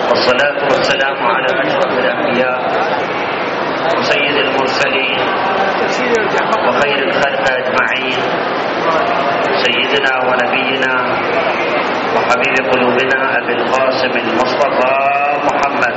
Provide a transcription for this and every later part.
والصلاة والسلام على أشرف الأنبياء وسيد المرسلين وخير الخلق أجمعين، سيدنا ونبينا وحبيب قلوبنا أبي القاسم المصطفى محمد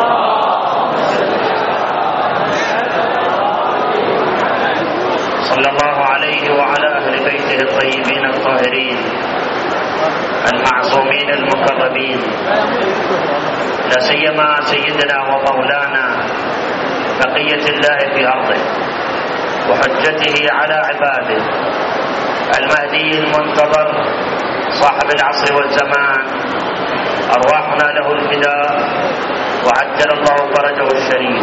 صلى الله عليه وعلى أهل بيته الطيبين الطاهرين المعصومين المقربين، لا سيما سيدنا ومولانا بقية الله في أرضه وحجته على عباده المهدي المنتظر صاحب العصر والزمان، أرواحنا له الفداء وعجل الله فرجه الشريف.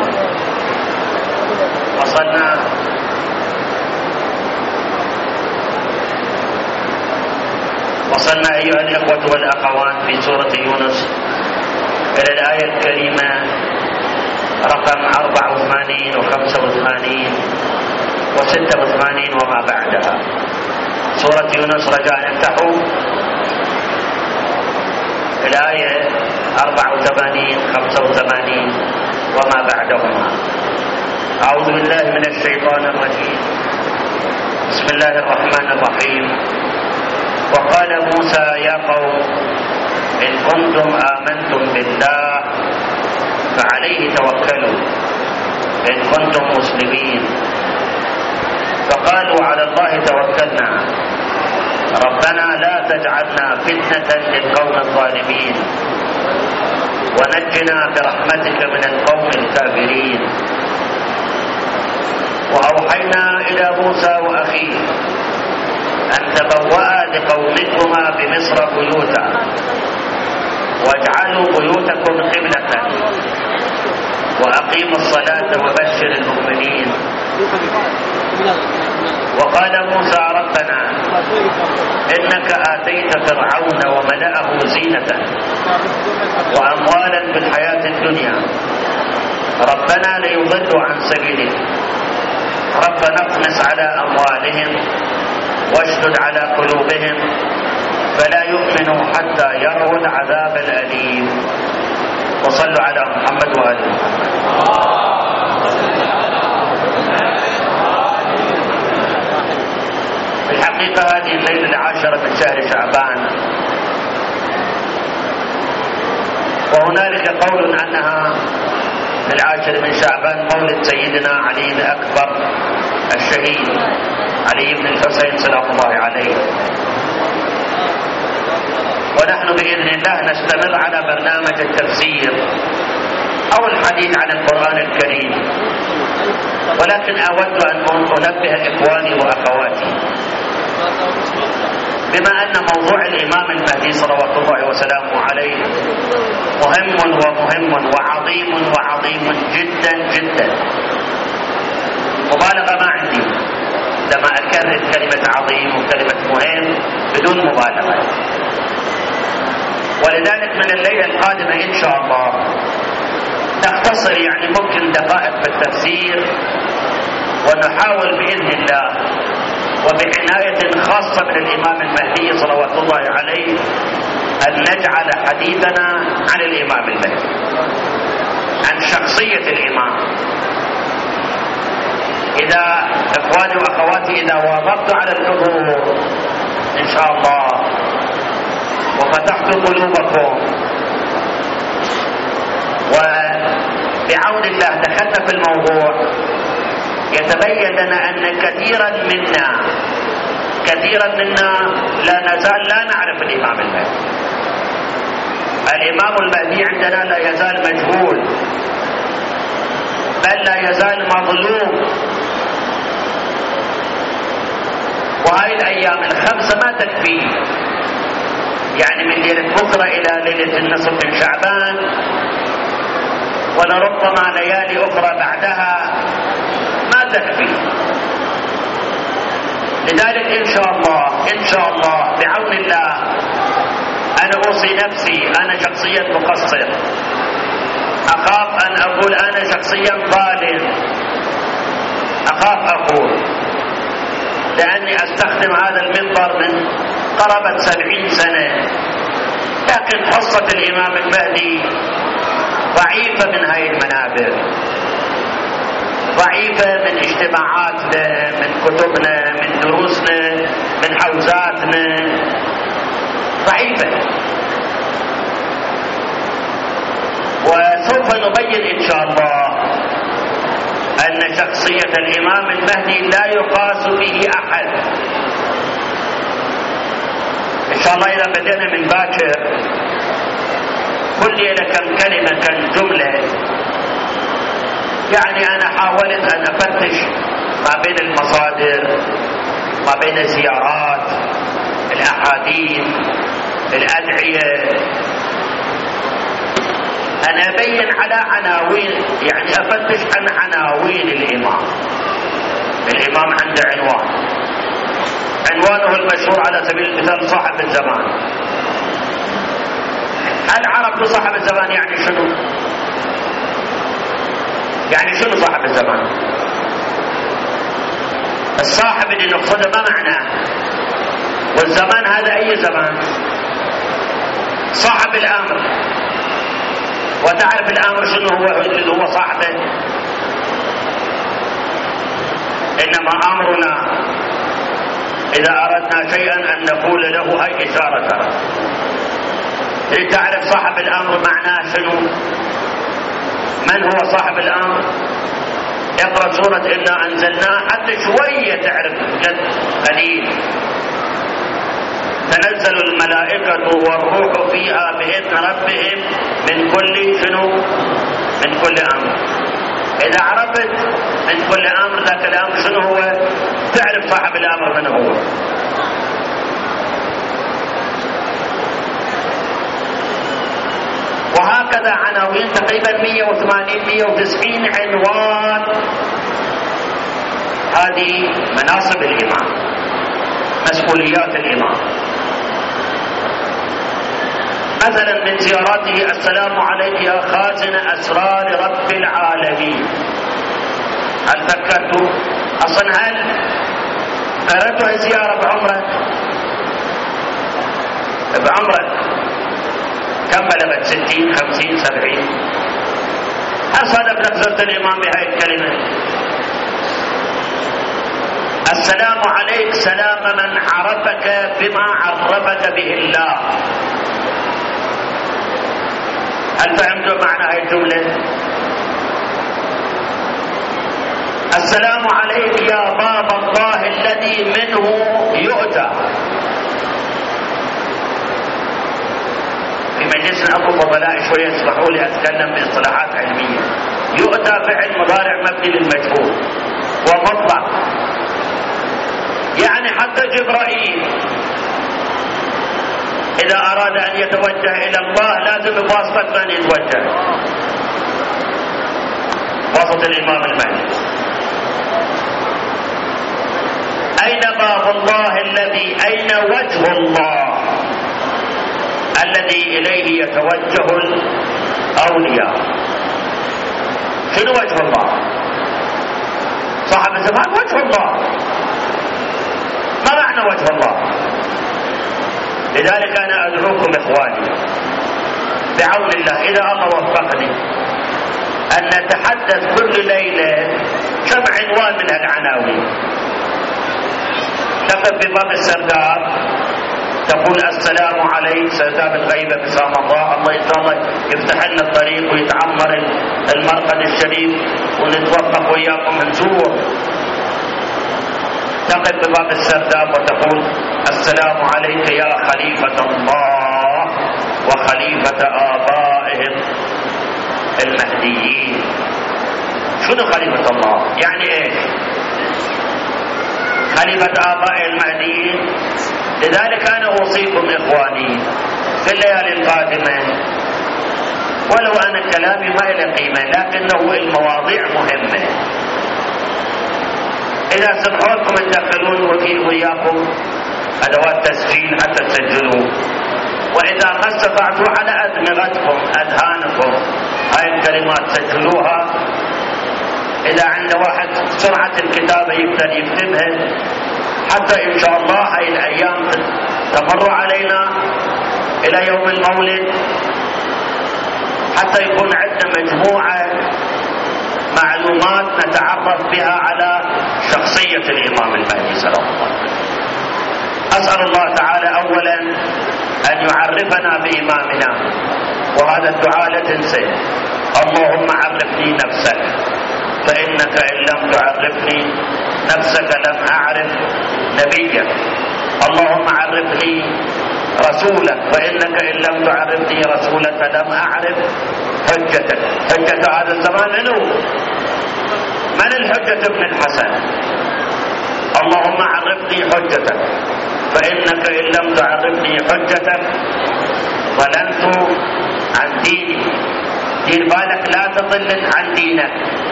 وصلنا أيها الإخوة والأخوات في سورة يونس إلى الآية الكريمة رقم 84 و85 و86 وما بعدها. سورة يونس رجاء افتحوا الآية 84 85 وما بعدهما. أعوذ بالله من الشيطان الرجيم. بسم الله الرحمن الرحيم. وقال موسى يا قوم إن كنتم آمنتم بالله فعليه توكلوا إن كنتم مسلمين. فقالوا على الله توكلنا ربنا لا تجعلنا فتنة للقوم الظالمين ونجنا برحمتك من القوم الكافرين. وأوحينا إلى موسى وأخيه أن تبوأ لقومكما بمصر بيوتا واجعلوا بيوتكم قبلة وأقيموا الصلاة وبشر المؤمنين. وقال موسى ربنا إنك آتيت فرعون وملأه زينة وأموالا في الحياة الدنيا ربنا ليضلوا عن سبيلك ربنا اطمس على أموالهم واشدد على قلوبهم فلا يؤمنوا حتى يروا العذاب الأليم. وصلوا على محمد وآل محمد. في الحقيقة هذه الليلة العاشرة من شهر شعبان، وهنالك قول أنها العاشر من شعبان مولد سيدنا علي الأكبر الشهيد علي بن الحسين سلام الله عليه. ونحن بإذن الله نستمر على برنامج التفسير أو الحديث عن القرآن الكريم، ولكن أود أن أنبه إخواني وأخواتي بما أن موضوع الإمام المهدي صلوات الله وسلامه عليه مهم وعظيم جدا جدا. مبالغة ما عندي لما أكرر كلمة عظيم وكلمة مهم بدون مبالغة. ولذلك من الليلة القادمة إن شاء الله نختصر ممكن دقائق في التفسير، ونحاول بإذن الله وبعناية خاصة من الإمام المهدي صلوات الله عليه أن نجعل حديثنا عن الإمام المهدي، عن شخصية الإمام. إذا إخواني وأخواتي إذا واظبت على الحضور إن شاء الله وفتحت قلوبكم وبعون الله دخلنا في الموضوع، يتبين لنا أن كثيرا منا لا نزال لا نعرف الإمام المهدي. الإمام المهدي عندنا لا يزال مجهول، بل لا يزال مظلوم. وهذه الأيام الخمسة ما تكفي، من ليلة بكرة إلى ليلة النصف من شعبان، ولربما ليالي أخرى بعدها ما تكفي. لذلك إن شاء الله بعون الله أنا أوصي نفسي، أنا شخصيا مقصر، أخاف أن أقول أنا شخصيا ظالم، أخاف أقول، لأني أستخدم هذا المنبر من قرابة 70 سنة. لكن حصة الإمام المهدي ضعيفة من هاي المنابر، ضعيفة من اجتماعاتنا، من كتبنا، من دروسنا، من حوزاتنا، ضعيفة. وسوف نبين إن شاء الله أن شخصية الإمام المهدي لا يقاس به أحد. إن شاء الله إذا بدأنا من باكر كل ليلة كم كلمة كم جملة، يعني أنا حاولت أن أفتش ما بين المصادر، ما بين الزيارات، الأحاديث، الأدعية، أنا أبين على عناوين، يعني أفتش عن عناوين الإمام. الإمام عنده عنوانه المشهور على سبيل المثال صاحب الزمان. هل عرفوا صاحب الزمان يعني شنو؟ يعني شنو صاحب الزمان؟ الصاحب اللي نقصده ما معناه؟ والزمان هذا أي زمان؟ صاحب الأمر. وتعرف الأمر شنو هو اللي هو صاحبه؟ إنما أمرنا إذا أردنا شيئا أن نقول له هاي إشارة ترى. تعرف صاحب الأمر معناه شنو؟ من هو صاحب الأمر؟ اقرأ سورة إنا أنزلناه حتى شوية تعرف جد قليل. تنزل الملائكة والروح فيها بإذن ربهم من كل شنو؟ من كل أمر. إذا عرفت من كل أمر ذاك الأمر شنو هو، تعرف صاحب الأمر من هو. وهكذا عناوين تقريبا 180-190 عنوان. هذه مناصب الإمام، مسؤوليات الإمام. مثلا من زياراته السلام عليك يا خازن أسرار رب العالمين. هل فكرتوا أصلا هل قرأتوا زيارة بعمرة؟ كم بلغت؟ 60 50 70؟ هل صادف لك زرت الإمام بهذه الكلمة؟ السلام عليك سلام من عرفك بما عرفك به الله. هل فهمتوا معنى هذه الجملة؟ السلام عليك يا باب الله الذي منه يؤتى. في مجلسنا أبو فضلاء شوية اسمحوا لي أتكلم باصطلاحات علمية. يؤتى فعل مضارع مبني للمجهول ومطلق، يعني حتى جبرائيل إذا أراد أن يتوجه إلى الله لازم بواسطة من يتوجه؟ واسطة الإمام المهدي. أين باب الله الذي، أين وجه الله الذي إليه يتوجه الأولياء؟ شنو وجه الله؟ صاحب الزمان وجه الله. ما معنى وجه الله؟ لذلك أنا أدعوكم إخواني بعون الله إذا الله وفقني أن نتحدث كل ليلة كم عنوان من العناوين. تقف بباب السرداب تقول السلام عليك سرداب الغيبة بسام الله، الله إن شاء الله يفتح لنا الطريق ويتعمر المرقد الشريف ونتوفق وياكم نزور. تقف بباب السرداب وتقول السلام عليك يا خليفة الله وخليفة آبائهم المهديين. شنو خليفة الله؟ يعني ايش؟ خليفة آباء المهديين. لذلك أنا أوصيكم إخواني في الليالي القادمة، ولو أن كلامي ما له قيمة لكنه المواضيع مهمة. إذا سمحوكم تدخلون وياكم أدوات تسجيل حتى تسجلوا، وإذا ما استطعتوا على أدمغتكم أذهانكم هاي الكلمات سجلوها. إذا عند واحد سرعة الكتابة يقدر يكتبها حتى إن شاء الله هاي الأيام تمر علينا إلى يوم المولد حتى يكون عندنا مجموعة معلومات نتعرف بها على شخصية الإمام المهدي صلى الله عليه وسلم. أسأل الله تعالى أولا أن يعرفنا بإمامنا، وهذا الدعاء لا تنسيه: اللهم عرفني نفسك فإنك إن لم تعرفني نفسك لم أعرف نبيك. اللهم عرفني رسولك فإنك إن لم تعرفني رسولك لم أعرف حجتك. حجة هذا الزمان من الحجة ابن الحسن؟ اللهم عرفني حجتك فإنك إن لم تعرفني حجتك ضللت عن ديني. دير بالك لا تضل عن دينك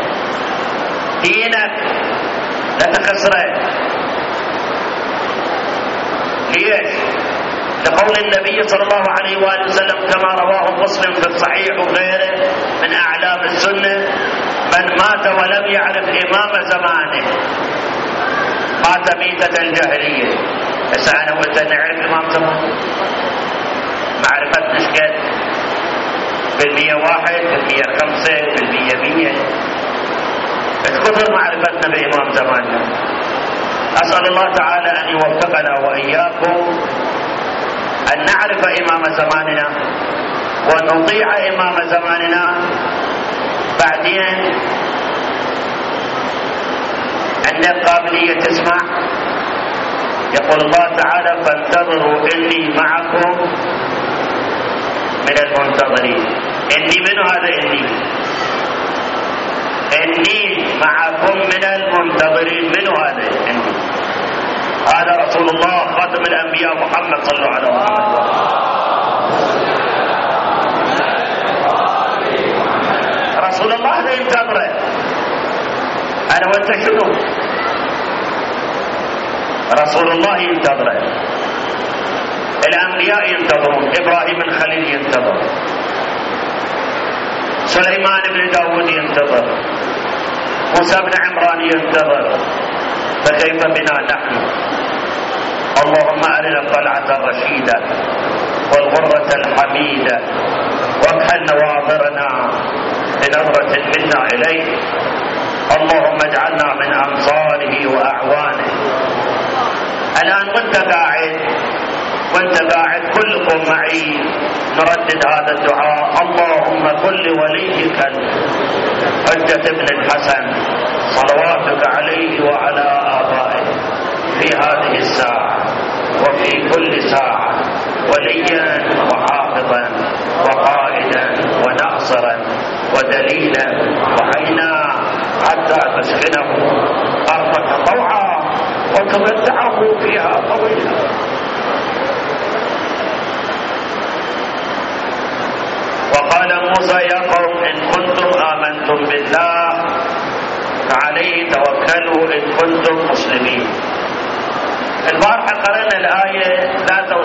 لا تكسره. ليش؟ لقول النبي صلى الله عليه وآله وسلم كما رواه مسلم في الصحيح وغيره من أعلام السنة: من مات ولم يعرف إمام زمانه مات ميتة الجاهلية. بس أنا وأنت نعرف إمام زمانه، معرفة نشكت بالمية 1 بالمية 5 بالمية 100. كثر معرفتنا بإمام زماننا. أسأل الله تعالى أن يوفقنا وإياكم أن نعرف إمام زماننا ونطيع إمام زماننا. بعدين عندك قابلية تسمع. يقول الله تعالى: فانتظروا إني معكم من المنتظرين. إني من هذا إني معكم من المنتظرين. من هذا إني؟ هذا رسول الله خاتم الأنبياء محمد صلى الله عليه وسلم. رسول الله هذا ينتظره. أنا وأنت شنو؟ رسول الله ينتظره. الأنبياء ينتظرون. إبراهيم الخليل ينتظر، سليمان بن داود ينتظر، موسى بن عمران ينتظر، فكيف بنا نحن؟ اللهم أرنا الطلعة الرشيدة والغرة الحميدة واكحل نواظرنا بنظرة منا إليه. اللهم اجعلنا من أنصاره وأعوانه. الآن وانت قاعد كلكم معي نردد هذا الدعاء: اللهم كن لوليك حجة ابن الحسن صلواتك عليه وعلى آبائه في هذه الساعة وفي كل ساعة وليا وحافظا وقائدا وناصرا ودليلا وعينا حتى تسكنه أرضك طوعا وتمتعه فيها طويلا. وقال موسى: يا قوم إن كنتم آمنتم بالله فعليه توكلوا إن كنتم مسلمين. البارحة قرأنا الآية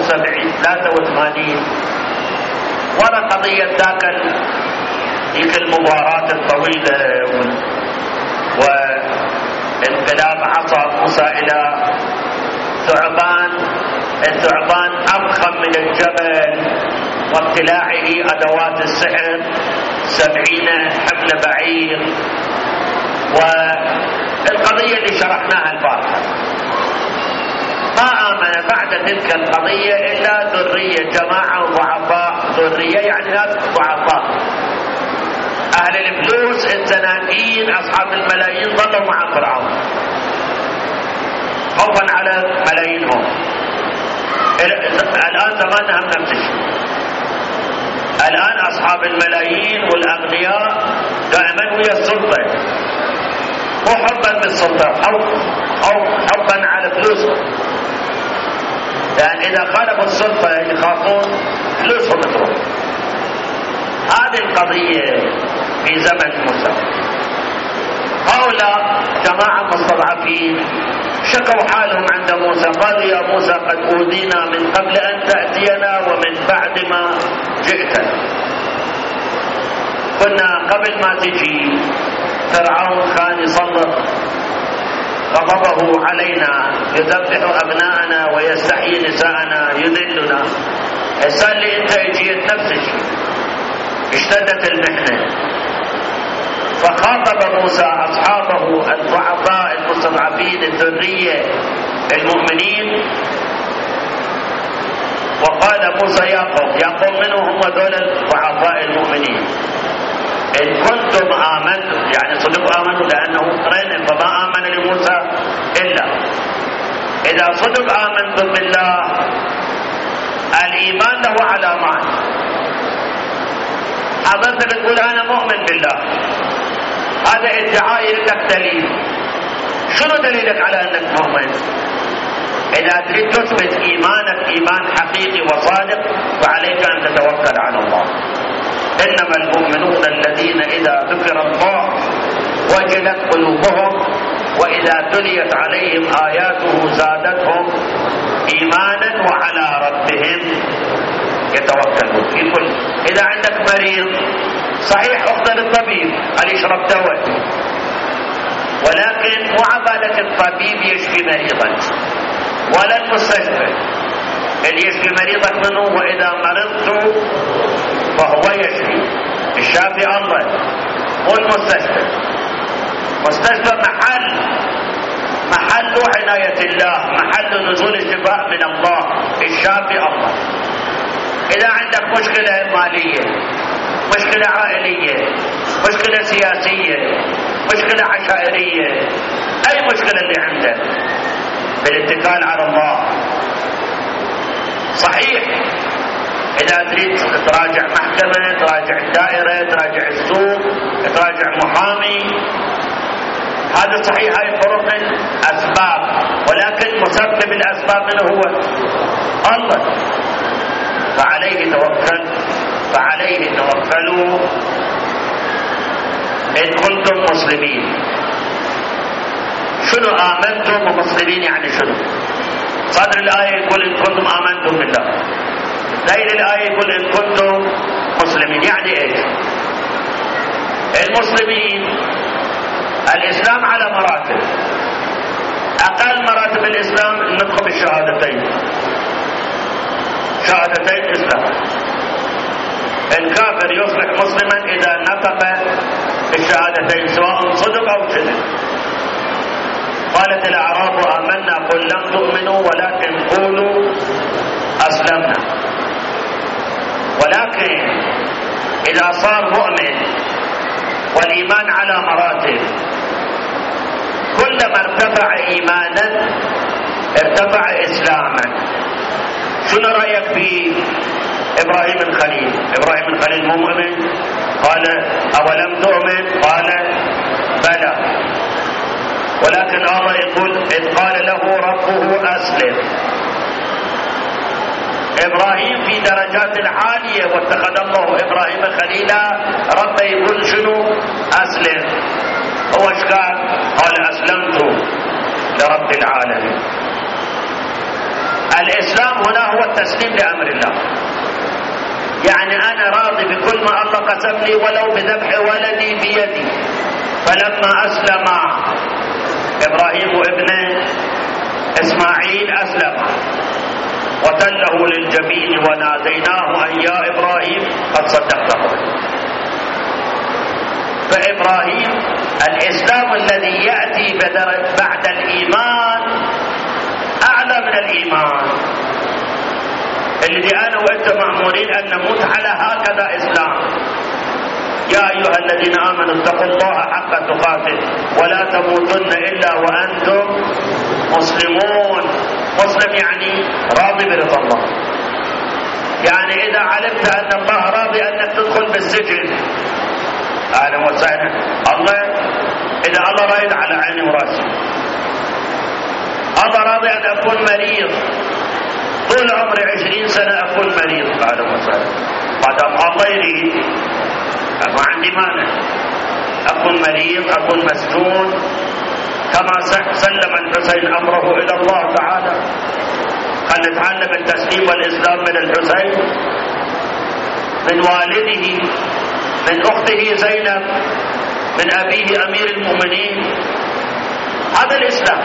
83 ولا قضية ذيك المباراة الطويلة وانقلاب عصا موسى إلى ثعبان. الثعبان أضخم من الجبل وابتلاعه أدوات السحر 70 حمل بعير. والقضية اللي شرحناها البارحة ما آمن بعد تلك القضية إلا ذرية جماعة ضعفاء. ذرية يعني ناس ضعفاء، أهل الفلوس الزنادين أصحاب الملايين ظلوا مع فرعون خوفا على ملايينهم. الآن زماننا هم نفس الشيء. الآن أصحاب الملايين والأغنياء دائما ويا السلطة، مو حبا بالسلطة أو حبا على فلوسهم، لأن إذا خالفوا السلطة يخافون فلوسهم تروح. هذه القضية في زمن موسى. هؤلاء جماعة مستضعفين شكوا حالهم عند موسى، قالوا: يا موسى قد أوذينا من قبل أن تأتينا ومن بعد ما جئتنا. كنا قبل ما تجي فرعون كان يسلط غضبه علينا، يذبح أبناءنا ويستحيي نساءنا، يذلنا. هسه اللي انت اجيت نفس الشيء. اشتدت المحنة، فخاطب موسى أصحابه الضعفاء المستضعفين الذرية المؤمنين، وقال موسى يا قوم منهم هم دول الضعفاء المؤمنين، إن كنتم آمنتم، يعني صدق آمنوا لأنه قرين فما آمن لموسى إلا إذا صدق آمنتم بالله. الإيمان له علامات، حضرتك تقول أنا مؤمن بالله، هذا ادعاء لك دليل. شنو دليلك على أنك مؤمن؟ إذا تريد تثبت إيمانك إيمان حقيقي وصادق فعليك أن تتوكل على الله. إنما المؤمنون الذين إذا ذكر الله وجلت قلوبهم وإذا تليت عليهم آياته زادتهم إيمانا وعلى ربهم يتوكلون. في كل إذا عندك مريض صحيح اخذ للطبيب قال يشرب دواء، ولكن مو عبالك الطبيب يشفي مريضا ولا المستشفى. اللي يشفي مريضك منه وإذا مرضت فهو يشفي. الشافي الله مو المستشفى. مستشفى محل عناية الله، محل نزول الشفاء من الله. الشافي الله. إذا عندك مشكلة مالية، مشكلة عائلية، مشكلة سياسية، مشكلة عشائرية، أي مشكلة اللي عندك بالاتكال على الله. صحيح إذا تريد تراجع محكمة، تراجع الدائرة، تراجع السوق، تراجع محامي، هذا صحيح، هاي طرق من أسباب، ولكن مسبب الأسباب من هو الله. فعليه توكلوا إن كنتم مسلمين. شنو آمنتم ومسلمين يعني شنو؟ صدر الآية يقول إن كنتم آمنتم بالله، ذيل الآية يقول إن كنتم مسلمين. يعني إيش؟ المسلمين الإسلام على مراتب. أقل مراتب الإسلام النطق بالشهادتين، شهادتين إسلام. الكافر يصبح مسلما إذا نطق بالشهادتين سواء صدق أو كذب. قالت الأعراب آمنا قل لم تؤمنوا ولكن قولوا أسلمنا. ولكن إذا صار مؤمن والإيمان على مراتب، كلما ارتفع إيمانا ارتفع إسلاما. شنو رأيك في إبراهيم الخليل؟ إبراهيم الخليل مو مؤمن؟ قال أولم تؤمن؟ قال بلى، ولكن الله يقول إذ قال له ربه أسلم. إبراهيم في درجات عالية واتخذ الله إبراهيم خليلا، ربه يقول شنو؟ أسلم. هو ايش قال أسلمت لرب العالمين. الإسلام هنا هو التسليم لأمر الله، يعني أنا راضي بكل ما الله قسم لي ولو بذبح ولدي بيدي. فلما أسلم إبراهيم وابنه إسماعيل أسلم وتله للجبين وناديناه أن يا إبراهيم قد صدقت ربك. فإبراهيم الإسلام الذي يأتي بعد الإيمان أعلى من الإيمان الذي أنا وأنت مأمورين أن نموت على هكذا إسلام. يا أيها الذين آمنوا اتقوا الله حق تقاته ولا تموتن إلا وأنتم مسلمون. مسلم يعني راضي برضا الله، يعني إذا علمت أن الله راضي أنك تدخل بالسجن أهلا وسهلا. الله إذا الله راضي على عيني وراسي. الله راضي أن أكون مريض طول عمري 20 سنة أكون مريض أهلا وسهلا، ما دام الله يريد ما عندي مانع أكون مريض، أكون مسجون، كما سلم الحسين أمره إلى الله تعالى. خلينا نتعلم التسليم والإسلام من الحسين، من والده، من أخته زينب، من أبيه أمير المؤمنين. هذا الإسلام.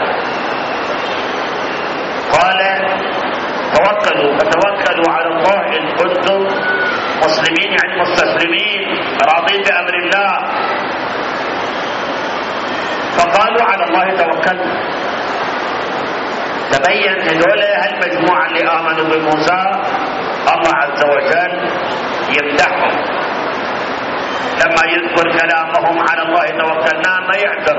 قال توكلوا فتوكلوا على الله إن كنتم مسلمين يعني مستسلمين راضين بأمر الله. فقالوا على الله توكلنا. تبين هذول هالمجموعة اللي آمنوا بموسى الله عز وجل يمدحهم لما يذكر كلامهم على الله توكلنا، ما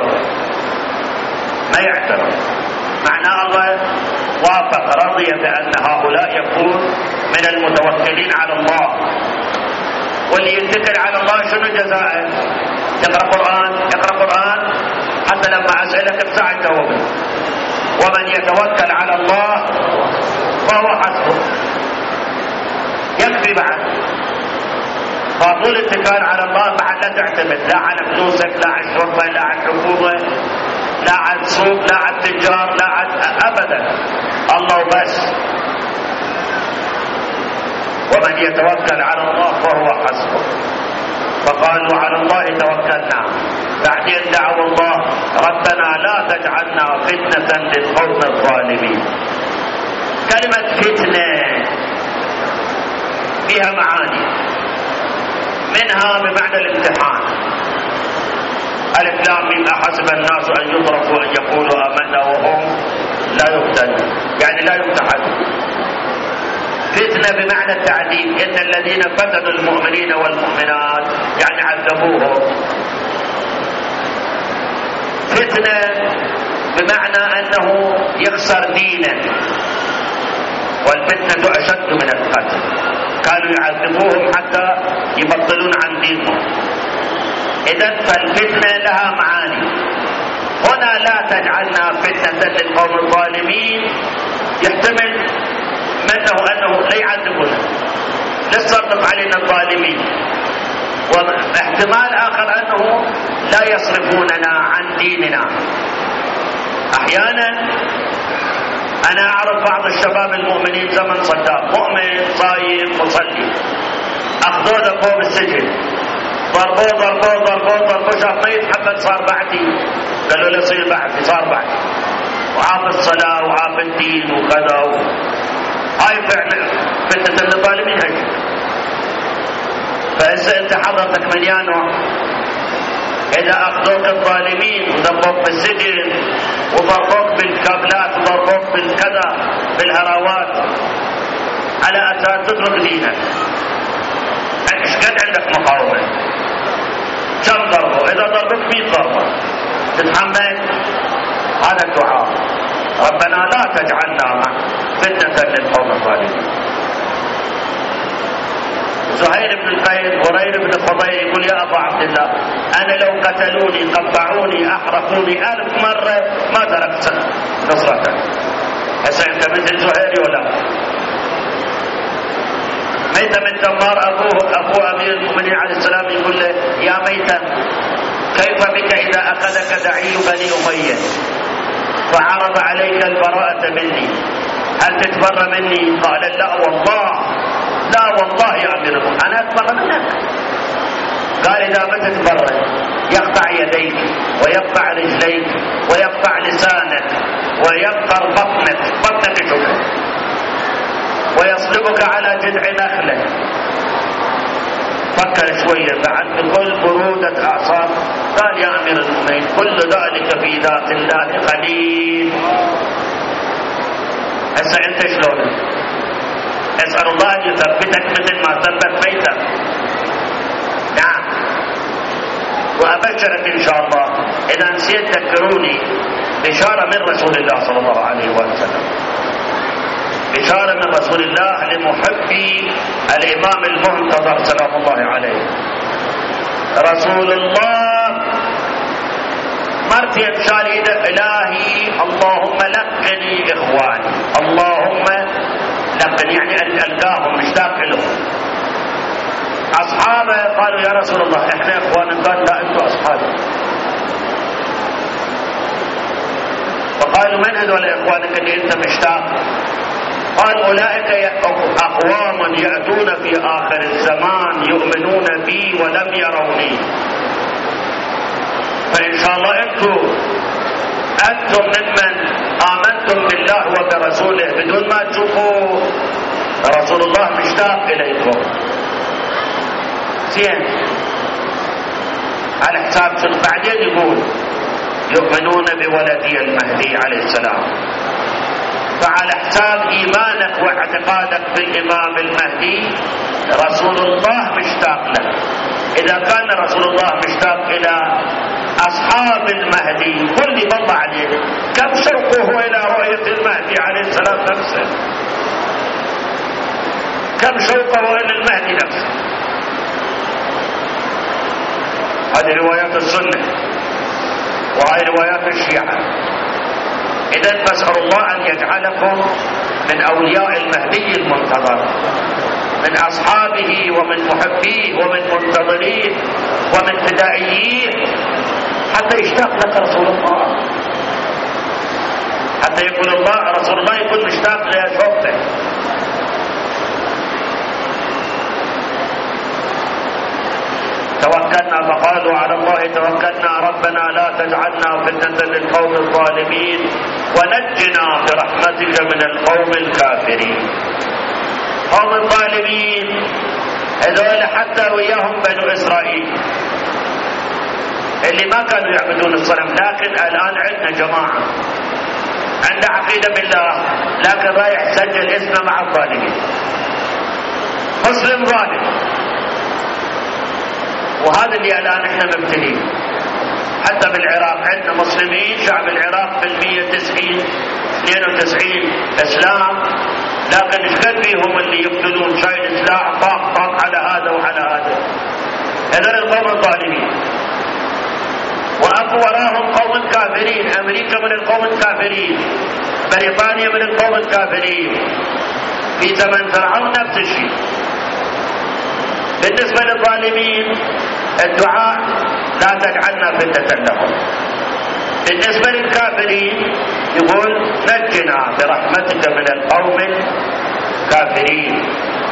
يعترض. معناه الله وافق رضي بأن هؤلاء يكون من المتوكلين على الله. واللي يتكل على الله شنو جزاءه؟ يقرأ قرآن حتى لما أسألك بساعة جوابه. ومن يتوكل على الله فهو حسبه. يكفي بعد. فطول الاتكال على الله بعد لا تعتمد لا على فلوسك، لا على الشرطة، لا على الحكومة، لا على السوق، لا على التجار، لا على أبدا، الله بس. ومن يتوكل على الله فهو حسبه. فقالوا على الله توكلنا. بعدين دعوا الله ربنا لا تجعلنا فتنة للقوم الظالمين. كلمة فتنة فيها معاني، منها بمعنى الامتحان. ألف لام ميم أحسب الناس أن يتركوا أن يقولوا آمنا وهم لا يفتنون، يعني لا يمتحنون. فتنة بمعنى التعذيب، إن الذين فتنوا المؤمنين والمؤمنات يعني عذبوهم. فتنة بمعنى أنه يخسر دينا، والفتنة أشد من القتل. كانوا يعذبوهم حتى يبطلون عن دينهم. إذن فالفتنة لها معاني. هنا لا تجعلنا فتنة للقوم الظالمين، يحتمل منه أنه لا يعذبنا، لا يصرف علينا الظالمين. واحتمال آخر أنه لا يصرفوننا عن ديننا. أحيانا أنا أعرف بعض الشباب المؤمنين زمن صدام، مؤمن صايم مصلي، أخذوه ذبوه بالسجن، ضربوه شاف ما يتحمل، صار بعدي، قالوا له يصير بعدي، صار بعدي، وعاف الصلاة وعاف الدين وكذا. هاي فعلا فتنة الظالمين هاي. فإذا أنت حضرتك من يانو، إذا أخذوك الظالمين وضربوك بالسجن وضربوك بالكابلات وضربوك بالكذا بالهراوات على أساس تترك دينك، إيش قد عندك مقاومة؟ كم ضربوا؟ إذا ضربك 100 ضربة تتحمل؟ هذا الدعاء ربنا لا تجعلنا فتنة للقوم الظالمين. زهير بن القيس هرير بن الفضيل يقول يا أبا عبد الله أنا لو قتلوني قطعوني أحرقوني 1000 مرة ما تركت نصرتك. هسه أنت مثل زهير ولا؟ ميتم التمار أبو أمير المؤمنين عليه السلام يقول له يا ميتم كيف بك إذا أخذك دعي بني أمية فعرض عليك البراءة مني، هل تتبرى مني؟ قال لا والله يا أمير المؤمنين أنا أتبرى منك. قال إذا ما تتبرى يقطع يديك ويقطع رجليك ويقطع لسانك ويبقر بطنك شكرا ويصلبك على جذع نخلة. فكر شوية بعد بكل برودة أعصاب قال يا أمير المؤمنين كل ذلك في ذات الله قليل. هسه أنت شلون؟ أسأل الله أن يثبتك مثل ما ثبت ميتك. نعم، وأبشرك إن شاء الله إذا نسيت ذكروني بشارة من رسول الله صلى الله عليه وسلم، بشارة من رسول الله لمحبي الإمام المنتظر سلام الله عليه. رسول الله مرتين شال إلهي اللهم لقني إخواني، اللهم لقني يعني ألقاهم مشتاق لهم. أصحابه قالوا يا رسول الله إحنا إخوانا، قال لا أنتوا أصحابي. فقالوا من هذول إخوانك اللي أنت مشتاق؟ قال أولئك أقوام يأتون في آخر الزمان يؤمنون بي ولم يروني، فإن شاء الله أنتم ممن آمنتم بالله وبرسوله بدون ما تشوفوا رسول الله مشتاق إليكم. عصيان على حساب شنو؟ بعدين يقول يؤمنون بولدي المهدي عليه السلام، فعلى حساب إيمانك واعتقادك بالإمام المهدي رسول الله مشتاق له. إذا كان رسول الله مشتاق إلى أصحاب المهدي، قل لي بالله عليك كم شوقه إلى رؤية المهدي عليه السلام نفسه، كم شوقه إلى المهدي نفسه. هذه روايات السنة وهذه روايات الشيعة. إذن فاسأل الله أن يجعلكم من أولياء المهدي المنتظر، من أصحابه ومن محبيه ومن منتظريه ومن فدائييه، حتى يشتاق لك رسول الله، حتى يقول الله رسول الله يكون مشتاق لشوقته. توكلنا فقالوا على الله توكلنا ربنا لا تجعلنا فتنة للقوم الظالمين ونجنا برحمتك من القوم الكافرين. قوم الظالمين هذول حتى وياهم بنو إسرائيل اللي ما كانوا يعبدون الصنم، لكن الآن عندنا جماعة عنده عقيدة بالله لكن رايح يسجل اسمه مع الظالمين، مسلم ظالم. وهذا اللي الآن احنا مبتلين. حتى بالعراق عندنا مسلمين، شعب العراق بالمية 92 اسلام، لكن ايش قد فيهم اللي يقتلون شايل سلاح طاق على هذا وعلى هذا. هذول القوم الظالمين. واكو وراهم قوم كافرين، امريكا من القوم الكافرين، بريطانيا من القوم الكافرين، في زمن فرعون نفس الشيء. بالنسبة للظالمين الدعاء لا تجعلنا فتنة لهم. بالنسبة للكافرين يقول نجنا برحمتك من القوم الكافرين.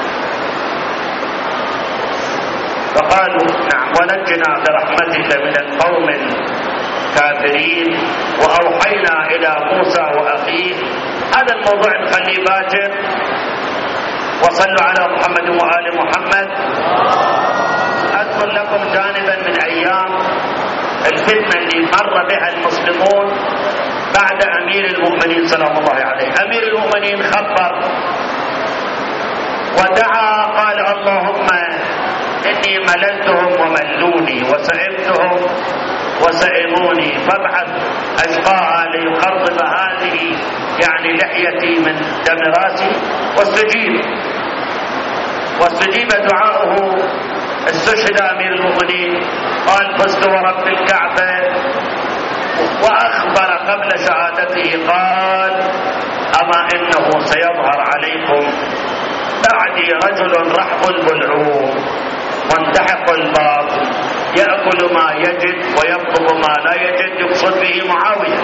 فقالوا نعم ونجنا برحمتك من القوم الكافرين. وأوحينا إلى موسى وأخيه. هذا الموضوع نخليه باكر. وصلوا على محمد وآل محمد. أذكر لكم جانبا من أيام الفتنة اللي مر بها المسلمون بعد أمير المؤمنين سلام الله عليه. أمير المؤمنين خبر ودعا قال اللهم إني مللتهم وملوني وسئمتهم وسئموني فابعث أشقاء ليقرب هذه يعني لحيتي من دم راسي. واستجيب دعاؤه. استشهد أمير المؤمنين قال فزت ورب الكعبة. وأخبر قبل شهادته قال أما إنه سيظهر عليكم بعدي رجل رحب البلعوم منتحق الباطل يأكل ما يجد ويطلب ما لا يجد. يقصد به معاوية.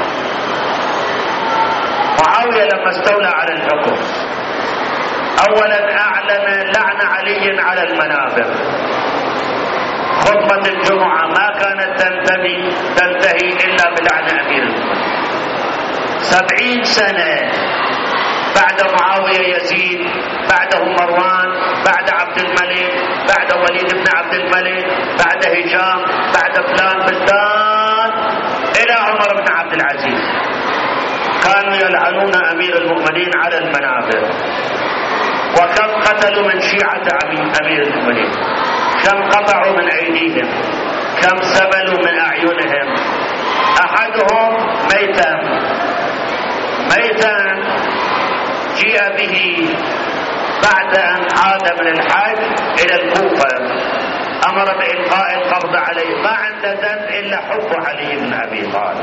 معاوية لما استولى على الحكم أولا أعلن لعن علي على المنابر. خطبة الجمعة ما كانت تنتهي إلا بلعن أمير المؤمنين. 70 سنة بعد معاوية يزيد، بعده مروان، بعد عبد الملك، بعد وليد بن عبد الملك، بعد هشام، بعد فلان بلدان إلى عمر بن عبد العزيز كانوا يلعنون أمير المؤمنين على المنابر. وكم قتلوا من شيعة أمير المؤمنين، كم قطعوا من أيديهم، كم سبلوا من أعينهم. أحدهم ميتا جيء به بعد أن عاد من الحج إلى الكوفة أمر بإلقاء القبض عليه. ما عنده ذنب إلا حب علي بن أبي طالب.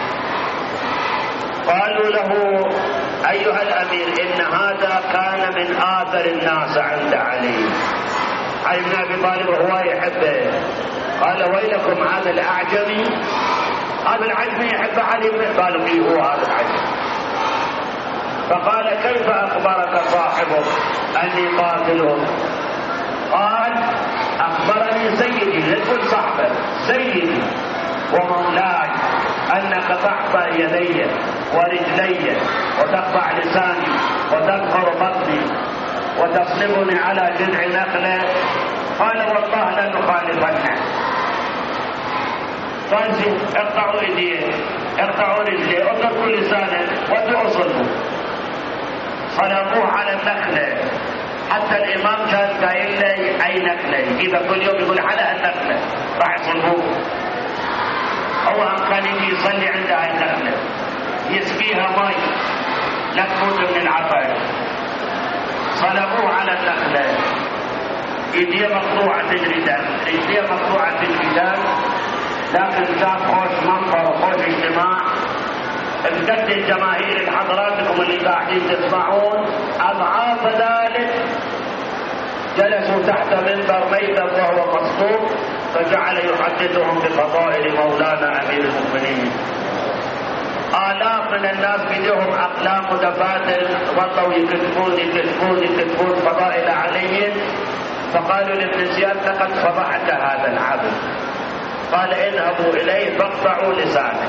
قالوا له أيها الأمير إن هذا كان من آثر الناس عند علي بن أبي طالب وهو يحبه. قال ويلكم هذا الأعجمي، هذا العجمي يحب علي بن. قالوا إيه هو هذا العجمي. فقال كيف أخبرك صاحبك أني قاتله؟ قال أخبرني سيدي، لكل صاحبه سيدي ومولاي أنك تقطع يدي ورجلي وتقطع لساني وتنقر بطني وتصلبني على جذع نخلة قال والله لا نخالفنه. قال اقطعوا ايديه، اقطعوا رجليه، اتركوا لسانه وادعوا صلبوا. صلبوه على النخله، حتى الامام كان قايل له اي نخله، يجيبها كل يوم يقول على النخله راح يصلبوه. هو كان يجي يصلي عند هاي النخله يسقيها ماء لا تموت من العطش. صلبوه على النخله، ايديه مقطوعه تجري دم، رجليه مقطوعه تجري دم، لكن شاف خوش منظر وخوش اجتماع. بقدر جماهير حضراتكم اللي قاعدين تسمعون اضعاف ذلك جلسوا تحت منبر ميتم وهو مصلوب، فجعل يحدثهم بفضائل مولانا امير المؤمنين. آلاف من الناس بيدهم اقلام ودفاتر ظلوا يكتبون فضائل علي. فقالوا لابن زياد لقد فضحت هذا العبد. قال اذهبوا اليه فاقطعوا لسانه.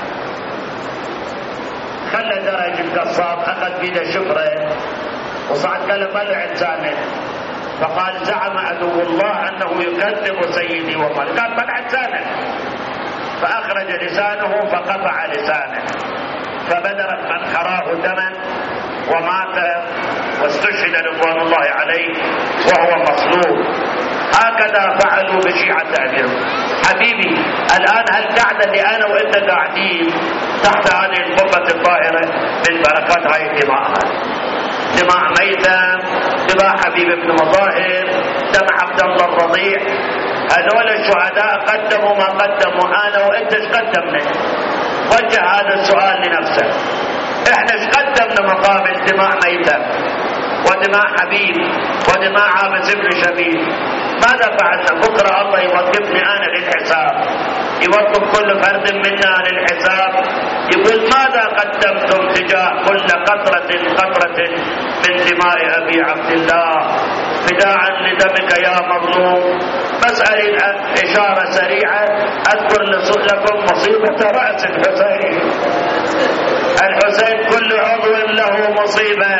خلى درج القصاب اخذ بيده شفره وصعد قال بلع لسانه. فقال زعم عدو الله انه يكذب سيدي وملك، قال بلع لسانه. فاخرج لسانه فقطع لسانه، فبدرت منخراه دما ومات واستشهد رضوان الله عليه وهو مصلوب. هكذا فعلوا بشيعة أمير. حبيبي الآن هالقعدة اللي أنا وإنت قاعدين تحت هذه القبة الطاهرة من بركات هاي الدماء، دماء ميتم، دماء حبيب بن مظاهر، دم عبد الله الرضيع. هذول الشهداء قدموا ما قدموا، أنا وإنت ايش قدمنا؟ وجه هذا السؤال لنفسك. احنا ايش قدمنا مقابل دماء ميتم ودماء حبيب ودماء عابس بن شبيب؟ ماذا فعلنا؟ بكره الله يوقفني انا للحساب، يوقف كل فرد منا للحساب، يقول ماذا قدمتم تجاه كل قطرة من دماء ابي عبد الله فداء لدمك يا مظلوم. مسألة اشارة سريعة اذكر لكم مصيبة رأس الحسين. الحسين كل عضو له مصيبة،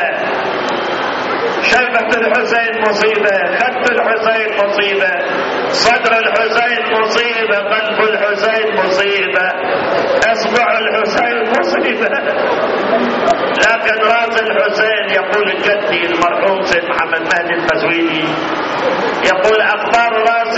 شيبة الحسين مصيبة، خد الحسين مصيبة، صدر الحسين مصيبة، قلب الحسين مصيبة، اصبع الحسين مصيبة. لكن راس الحسين يقول جدي المرحوم سيد محمد مهدي الفزويني يقول اخبار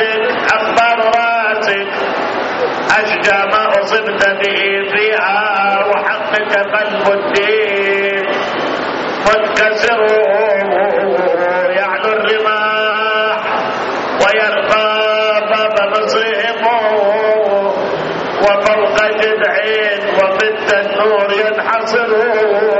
راسك اشجى ما اصبت به فيها وحقك قلب الدين منكسره يعلو الرماح ويرقى باب مصيمه وفوق جذعين وفي التنور ينحصره.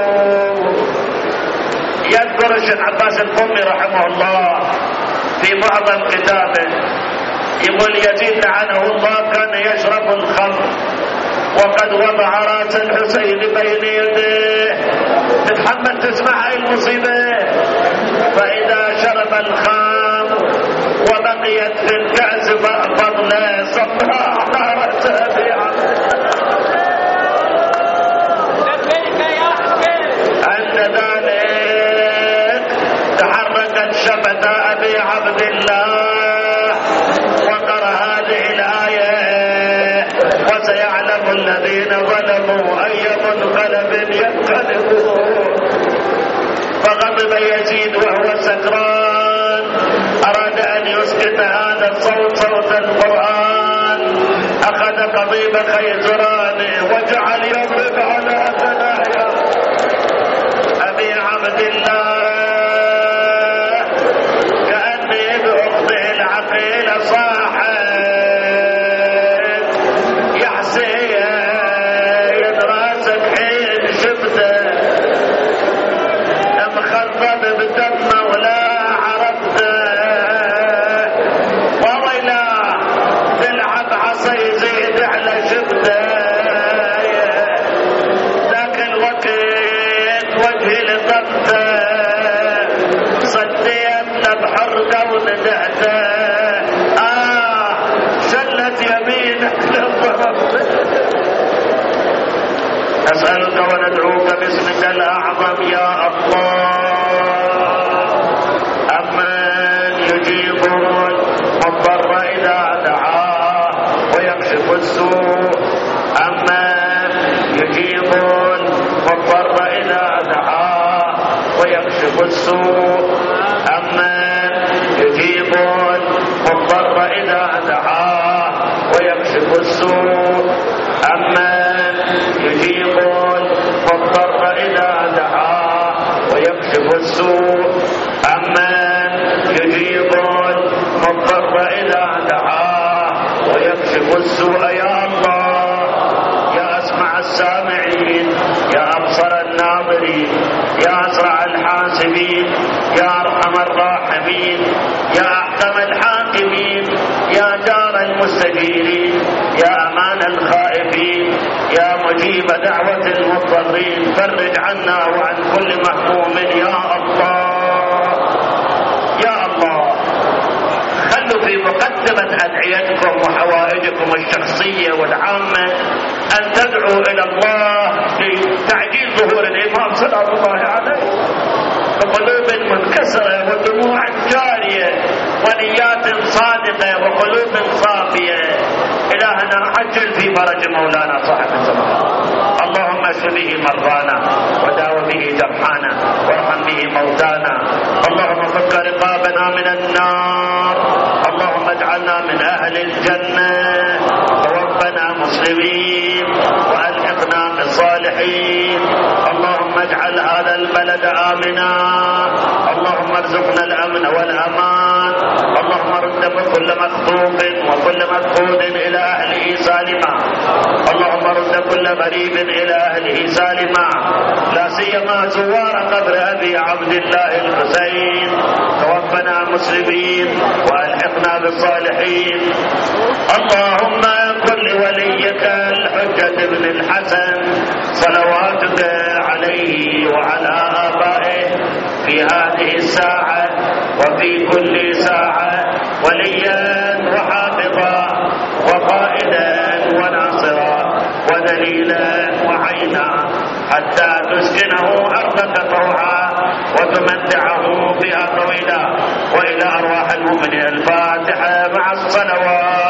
يذكر الشيخ عباس القمي رحمه الله في معظم كتابه يقول يزيد لعنه الله كان يشرب الخمر وقد وضع راس الحسين بين يديه. تتحمل تسمع هاي المصيبة؟ فإذا شرب الخمر وبقيت في الكأس فضلة صفراء على رأس أبي عبد عند ذلك تحركت شفتا أبي عبد الله وقرأ هذه الآية وسيعلم الذين ظلموا أي منقلب ينقلبون. فغضب يزيد وهو سكران، أراد أن يسكت هذا الصوت صوت القرآن، أخذ قضيب خيزرانه وجعل يضرب على ثنايا أبي عبد الله كأني بأخته العقيل صاحب أسألك وندعوك باسمك الأعظم يا الله أمن يجيب السوء أمن يجيب المضطر إذا دعاه ويكشف السوء أمن يجيب المضطر إذا دعاه ويكشف السوء أمن يجيب المضطر إذا دعاه ويكشف السوء يا الله يا أسمع السامعين يا أبصر الناظرين يا أسرع الحاسبين يا أرحم الراحمين يا أحكم الحاكمين يا جار المستجيرين يا أمان الخائفين يا مجيب دعوة المضطرين فرج عنا وعن كل مهموم يا الله يا الله. خلوا في مقدمة أدعيتكم وحوائجكم الشخصية والعامة أن تدعوا إلى الله لتعجيل ظهور الإمام صلى الله عليه بقلوب منكسرة ودموع جارية ونيات صادقة وقلوب صافية. إلهنا عجل في فرج مولانا صاحب الزمان. اللهم اشف به مرضانا وداو به جرحانا وارحم به موتانا. اللهم فك رقابنا من النار. اللهم اجعلنا من أهل الجنة توفنا مسلمين وألحقنا بالصالحين. اللهم اجعل هذا البلد آمنا. اللهم ارزقنا الأمن والأمان. اللهم رد كل مخطوف وكل مفقود إلى أهله سالما. اللهم رد كل غريب إلى أهله سالما لا سيما زوار قبر أبي عبد الله الحسين. توفنا مسلمين وألحقنا بالصالحين. اللهم كن لوليك الحجة بن الحسن صلواتك عليه وعلى آبائه في هذه الساعة وفي كل ساعة وليا وحافظا وقائدا وناصرا ودليلا وعينا حتى تسكنه أرضك طوعا وتمتعه بها طويلا. وإلى أرواح المؤمنين الفاتحة مع الصلوات.